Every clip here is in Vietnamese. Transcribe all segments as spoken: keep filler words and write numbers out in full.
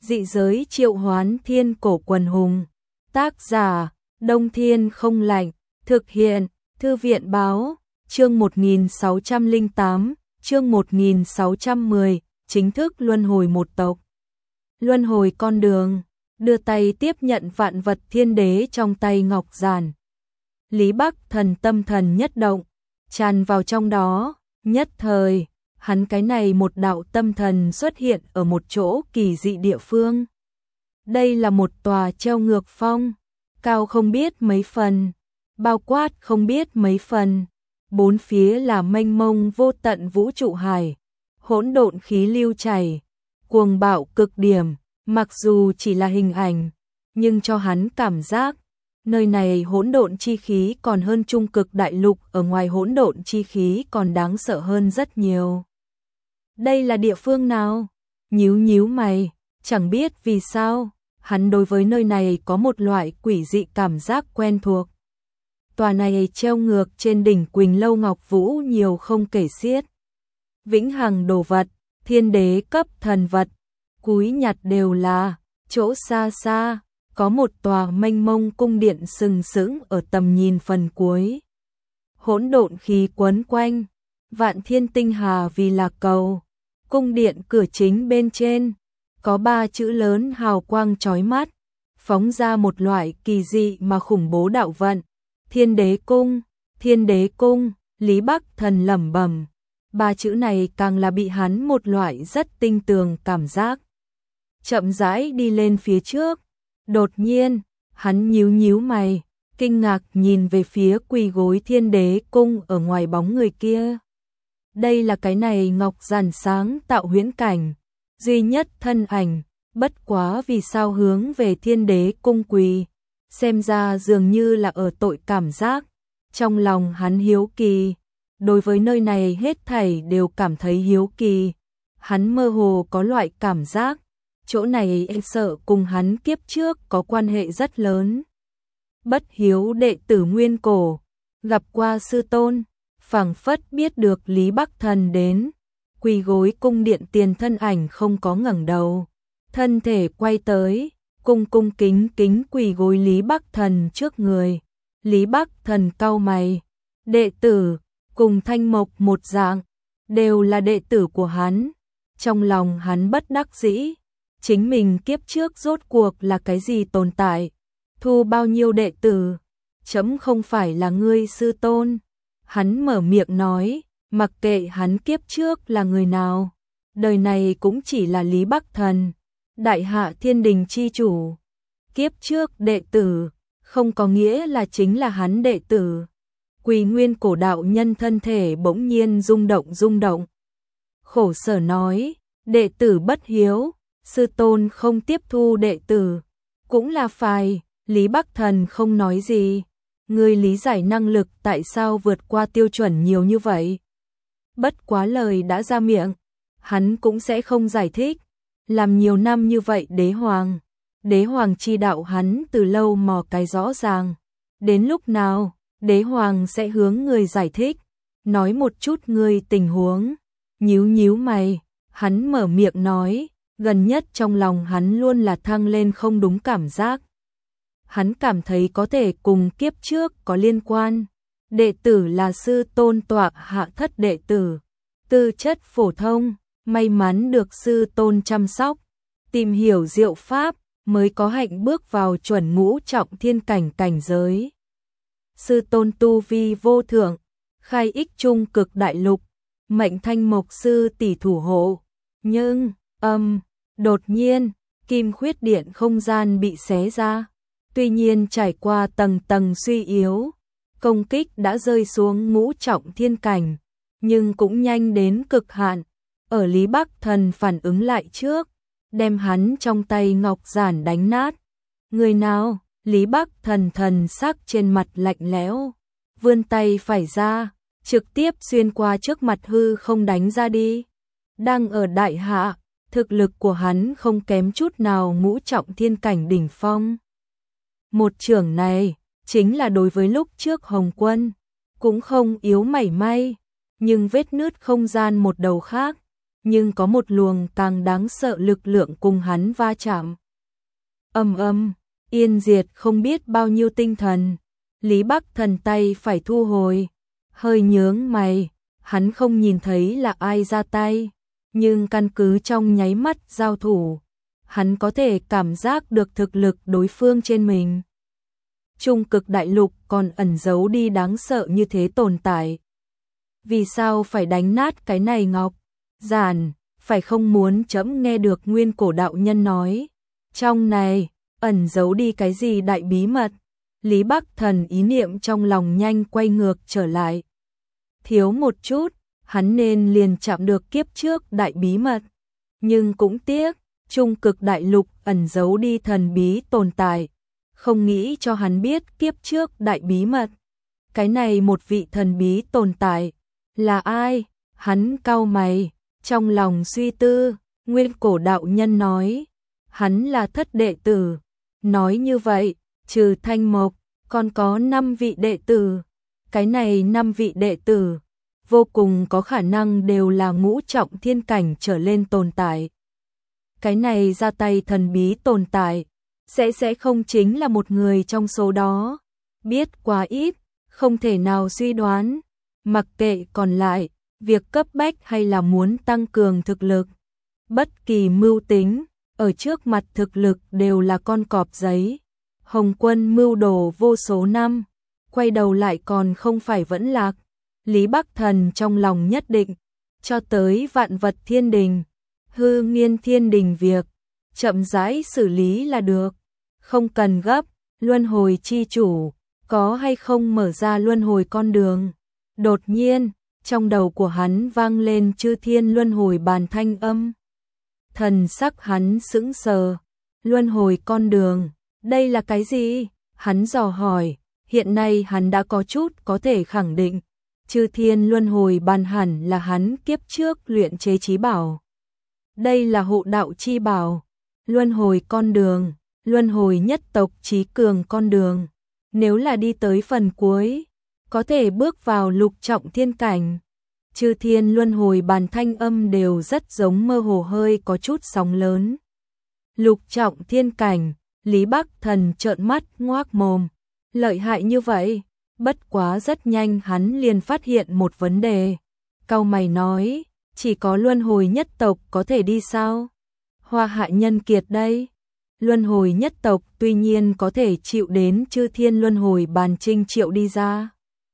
Dị giới triệu hoán thiên cổ quần hùng. Tác giả, Đông Thiên không lạnh. Thực hiện, Thư viện báo. Chương một nghìn sáu trăm lẻ tám, chương một nghìn sáu trăm mười, chính thức luân hồi một tộc. Luân hồi con đường, đưa tay tiếp nhận vạn vật thiên đế trong tay ngọc giản. Lý Bắc Thần tâm thần nhất động, tràn vào trong đó, nhất thời, hắn cái này một đạo tâm thần xuất hiện ở một chỗ kỳ dị địa phương. Đây là một tòa treo ngược phong, cao không biết mấy phần, bao quát không biết mấy phần, bốn phía là mênh mông vô tận vũ trụ hải, hỗn độn khí lưu chảy, cuồng bạo cực điểm, mặc dù chỉ là hình ảnh, nhưng cho hắn cảm giác, nơi này hỗn độn chi khí còn hơn trung cực đại lục, ở ngoài hỗn độn chi khí còn đáng sợ hơn rất nhiều. Đây là địa phương nào? Nhíu nhíu mày, chẳng biết vì sao, hắn đối với nơi này có một loại quỷ dị cảm giác quen thuộc. Tòa này treo ngược trên đỉnh Quỳnh Lâu Ngọc Vũ nhiều không kể xiết. Vĩnh hằng đồ vật, thiên đế cấp thần vật, cúi nhặt đều là, chỗ xa xa, có một tòa mênh mông cung điện sừng sững ở tầm nhìn phần cuối. Hỗn độn khí quấn quanh, vạn thiên tinh hà vì là cầu. Cung điện cửa chính bên trên, có ba chữ lớn hào quang chói mắt, phóng ra một loại kỳ dị mà khủng bố đạo vận. Thiên đế cung, thiên đế cung, Lý Bắc Thần lẩm bẩm. Ba chữ này càng là bị hắn một loại rất tinh tường cảm giác. Chậm rãi đi lên phía trước, đột nhiên, hắn nhíu nhíu mày, kinh ngạc nhìn về phía quỳ gối thiên đế cung ở ngoài bóng người kia. Đây là cái này ngọc giản sáng tạo huyễn cảnh, duy nhất thân ảnh, bất quá vì sao hướng về thiên đế cung quỳ, xem ra dường như là ở tội cảm giác. Trong lòng hắn hiếu kỳ, đối với nơi này hết thảy đều cảm thấy hiếu kỳ. Hắn mơ hồ có loại cảm giác, chỗ này e sợ cùng hắn kiếp trước có quan hệ rất lớn. Bất hiếu đệ tử nguyên cổ, gặp qua sư tôn, phảng phất biết được Lý Bắc Thần đến, quỳ gối cung điện tiền thân ảnh không có ngẩng đầu, thân thể quay tới, cung cung kính kính quỳ gối Lý Bắc Thần trước người. Lý Bắc Thần cau mày, đệ tử, cùng Thanh Mộc một dạng, đều là đệ tử của hắn. Trong lòng hắn bất đắc dĩ, chính mình kiếp trước rốt cuộc là cái gì tồn tại, thu bao nhiêu đệ tử, chấm không phải là ngươi sư tôn. Hắn mở miệng nói, mặc kệ hắn kiếp trước là người nào, đời này cũng chỉ là Lý Bắc Thần, đại hạ thiên đình chi chủ. Kiếp trước đệ tử, không có nghĩa là chính là hắn đệ tử. Quỳ nguyên cổ đạo nhân thân thể bỗng nhiên rung động rung động. Khổ sở nói, đệ tử bất hiếu, sư tôn không tiếp thu đệ tử, cũng là phải. Lý Bắc Thần không nói gì. Ngươi lý giải năng lực tại sao vượt qua tiêu chuẩn nhiều như vậy? Bất quá lời đã ra miệng, hắn cũng sẽ không giải thích. Làm nhiều năm như vậy đế hoàng, đế hoàng chi đạo hắn từ lâu mò cái rõ ràng. Đến lúc nào, đế hoàng sẽ hướng người giải thích, nói một chút ngươi tình huống. Nhíu nhíu mày, hắn mở miệng nói, gần nhất trong lòng hắn luôn là thăng lên không đúng cảm giác. Hắn cảm thấy có thể cùng kiếp trước có liên quan. Đệ tử là sư tôn tọa hạ thất đệ tử, tư chất phổ thông, may mắn được sư tôn chăm sóc, tìm hiểu diệu pháp, mới có hạnh bước vào chuẩn ngũ trọng thiên cảnh cảnh giới. Sư tôn tu vi vô thượng, khai ích trung cực đại lục, mệnh Thanh Mộc sư tỷ thủ hộ. Nhưng, âm, đột nhiên, kim khuyết điện không gian bị xé ra. Tuy nhiên trải qua tầng tầng suy yếu, công kích đã rơi xuống ngũ trọng thiên cảnh, nhưng cũng nhanh đến cực hạn. Ở Lý Bắc Thần phản ứng lại trước, đem hắn trong tay ngọc giản đánh nát. Người nào? Lý Bắc Thần thần sắc trên mặt lạnh lẽo, vươn tay phải ra, trực tiếp xuyên qua trước mặt hư không đánh ra đi. Đang ở đại hạ, thực lực của hắn không kém chút nào ngũ trọng thiên cảnh đỉnh phong. Một chưởng này, chính là đối với lúc trước Hồng Quân, cũng không yếu mảy may, nhưng vết nứt không gian một đầu khác, nhưng có một luồng càng đáng sợ lực lượng cùng hắn va chạm. Ầm ầm, yên diệt không biết bao nhiêu tinh thần. Lý Bắc Thần tay phải thu hồi, hơi nhướng mày, hắn không nhìn thấy là ai ra tay, nhưng căn cứ trong nháy mắt giao thủ, hắn có thể cảm giác được thực lực đối phương trên mình. Trung cực đại lục còn ẩn giấu đi đáng sợ như thế tồn tại. Vì sao phải đánh nát cái này ngọc giản, phải không muốn chấm nghe được Nguyên Cổ đạo nhân nói. Trong này, ẩn giấu đi cái gì đại bí mật? Lý Bắc Thần ý niệm trong lòng nhanh quay ngược trở lại. Thiếu một chút, hắn nên liền chạm được kiếp trước đại bí mật. Nhưng cũng tiếc, trung cực đại lục ẩn giấu đi thần bí tồn tại. Không nghĩ cho hắn biết kiếp trước đại bí mật. Cái này một vị thần bí tồn tại. Là ai? Hắn cau mày, trong lòng suy tư. Nguyên Cổ đạo nhân nói. Hắn là thất đệ tử. Nói như vậy, trừ Thanh Mộc, còn có năm vị đệ tử. Cái này năm vị đệ tử, vô cùng có khả năng đều là ngũ trọng thiên cảnh trở lên tồn tại. Cái này ra tay thần bí tồn tại, sẽ sẽ không chính là một người trong số đó. Biết quá ít, không thể nào suy đoán. Mặc kệ còn lại, việc cấp bách hay là muốn tăng cường thực lực. Bất kỳ mưu tính, ở trước mặt thực lực đều là con cọp giấy. Hồng Quân mưu đồ vô số năm, quay đầu lại còn không phải vẫn lạc. Lý Bắc Thần trong lòng nhất định, cho tới vạn vật thiên đình, hư nghiên thiên đình việc, chậm rãi xử lý là được. Không cần gấp, luân hồi chi chủ, có hay không mở ra luân hồi con đường. Đột nhiên, trong đầu của hắn vang lên chư thiên luân hồi bàn thanh âm. Thần sắc hắn sững sờ, luân hồi con đường, đây là cái gì? Hắn dò hỏi, hiện nay hắn đã có chút có thể khẳng định, chư thiên luân hồi bàn hẳn là hắn kiếp trước luyện chế chí bảo. Đây là hộ đạo chi bảo, luân hồi con đường, luân hồi nhất tộc chí cường con đường. Nếu là đi tới phần cuối, có thể bước vào lục trọng thiên cảnh. Chư thiên luân hồi bàn thanh âm đều rất giống mơ hồ hơi có chút sóng lớn. Lục trọng thiên cảnh, Lý Bắc Thần trợn mắt ngoác mồm. Lợi hại như vậy, bất quá rất nhanh hắn liền phát hiện một vấn đề. Cau mày nói, chỉ có luân hồi nhất tộc có thể đi sao? Hoa Hạ Nhân Kiệt đây. Luân hồi nhất tộc tuy nhiên có thể chịu đến chư thiên luân hồi bàn trinh triệu đi ra.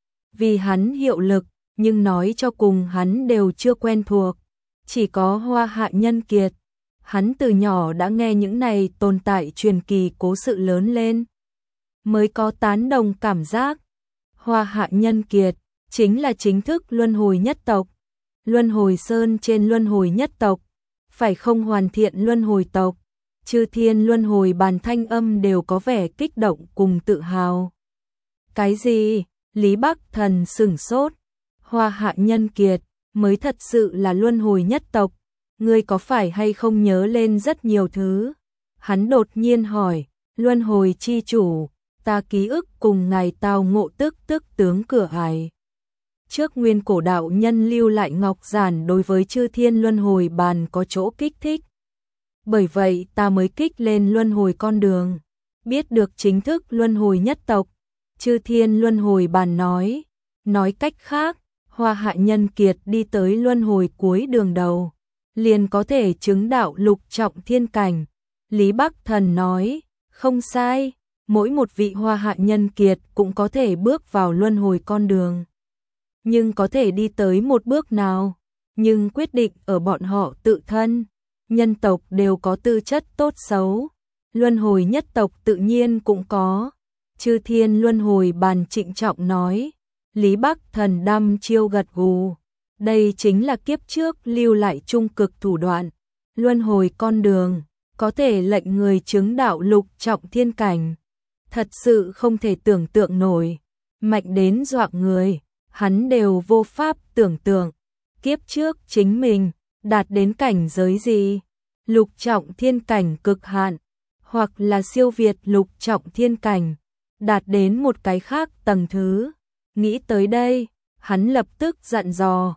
Vì hắn hiệu lực, nhưng nói cho cùng hắn đều chưa quen thuộc. Chỉ có Hoa Hạ Nhân Kiệt. Hắn từ nhỏ đã nghe những này tồn tại truyền kỳ cố sự lớn lên. Mới có tán đồng cảm giác. Hoa Hạ Nhân Kiệt chính là chính thức luân hồi nhất tộc. Luân hồi sơn trên luân hồi nhất tộc. Phải không hoàn thiện luân hồi tộc. Chư thiên luân hồi bàn thanh âm đều có vẻ kích động cùng tự hào. Cái gì? Lý Bắc Thần sửng sốt. Hoa Hạ Nhân Kiệt mới thật sự là luân hồi nhất tộc. Ngươi có phải hay không nhớ lên rất nhiều thứ? Hắn đột nhiên hỏi, luân hồi chi chủ, ta ký ức cùng ngài tao ngộ tức tức tướng cửa ải. Trước Nguyên Cổ đạo nhân lưu lại ngọc giản đối với chư thiên luân hồi bàn có chỗ kích thích. Bởi vậy ta mới kích lên luân hồi con đường. Biết được chính thức luân hồi nhất tộc. Chư thiên luân hồi bàn nói. Nói cách khác, Hoa Hạ Nhân Kiệt đi tới luân hồi cuối đường đầu. Liền có thể chứng đạo lục trọng thiên cảnh. Lý Bắc Thần nói, không sai, mỗi một vị Hoa Hạ Nhân Kiệt cũng có thể bước vào luân hồi con đường. Nhưng có thể đi tới một bước nào, nhưng quyết định ở bọn họ tự thân. Nhân tộc đều có tư chất tốt xấu, luân hồi nhất tộc tự nhiên cũng có. Chư thiên luân hồi bàn trịnh trọng nói, Lý Bắc Thần đăm chiêu gật gù. Đây chính là kiếp trước lưu lại trung cực thủ đoạn. Luân hồi con đường, có thể lệnh người chứng đạo lục trọng thiên cảnh. Thật sự không thể tưởng tượng nổi. Mạnh đến dọa người, hắn đều vô pháp tưởng tượng. Kiếp trước chính mình, đạt đến cảnh giới gì? Lục trọng thiên cảnh cực hạn, hoặc là siêu việt lục trọng thiên cảnh, đạt đến một cái khác tầng thứ. Nghĩ tới đây, hắn lập tức dặn dò.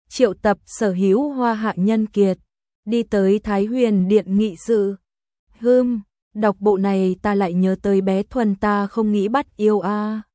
triệu tập Sở Hữu Hoa hạ nhân kiệt, đi tới Thái Huyền Điện nghị sự. Hừm, đọc bộ này ta lại nhớ tới bé Thuần ta không nghĩ bắt yêu a.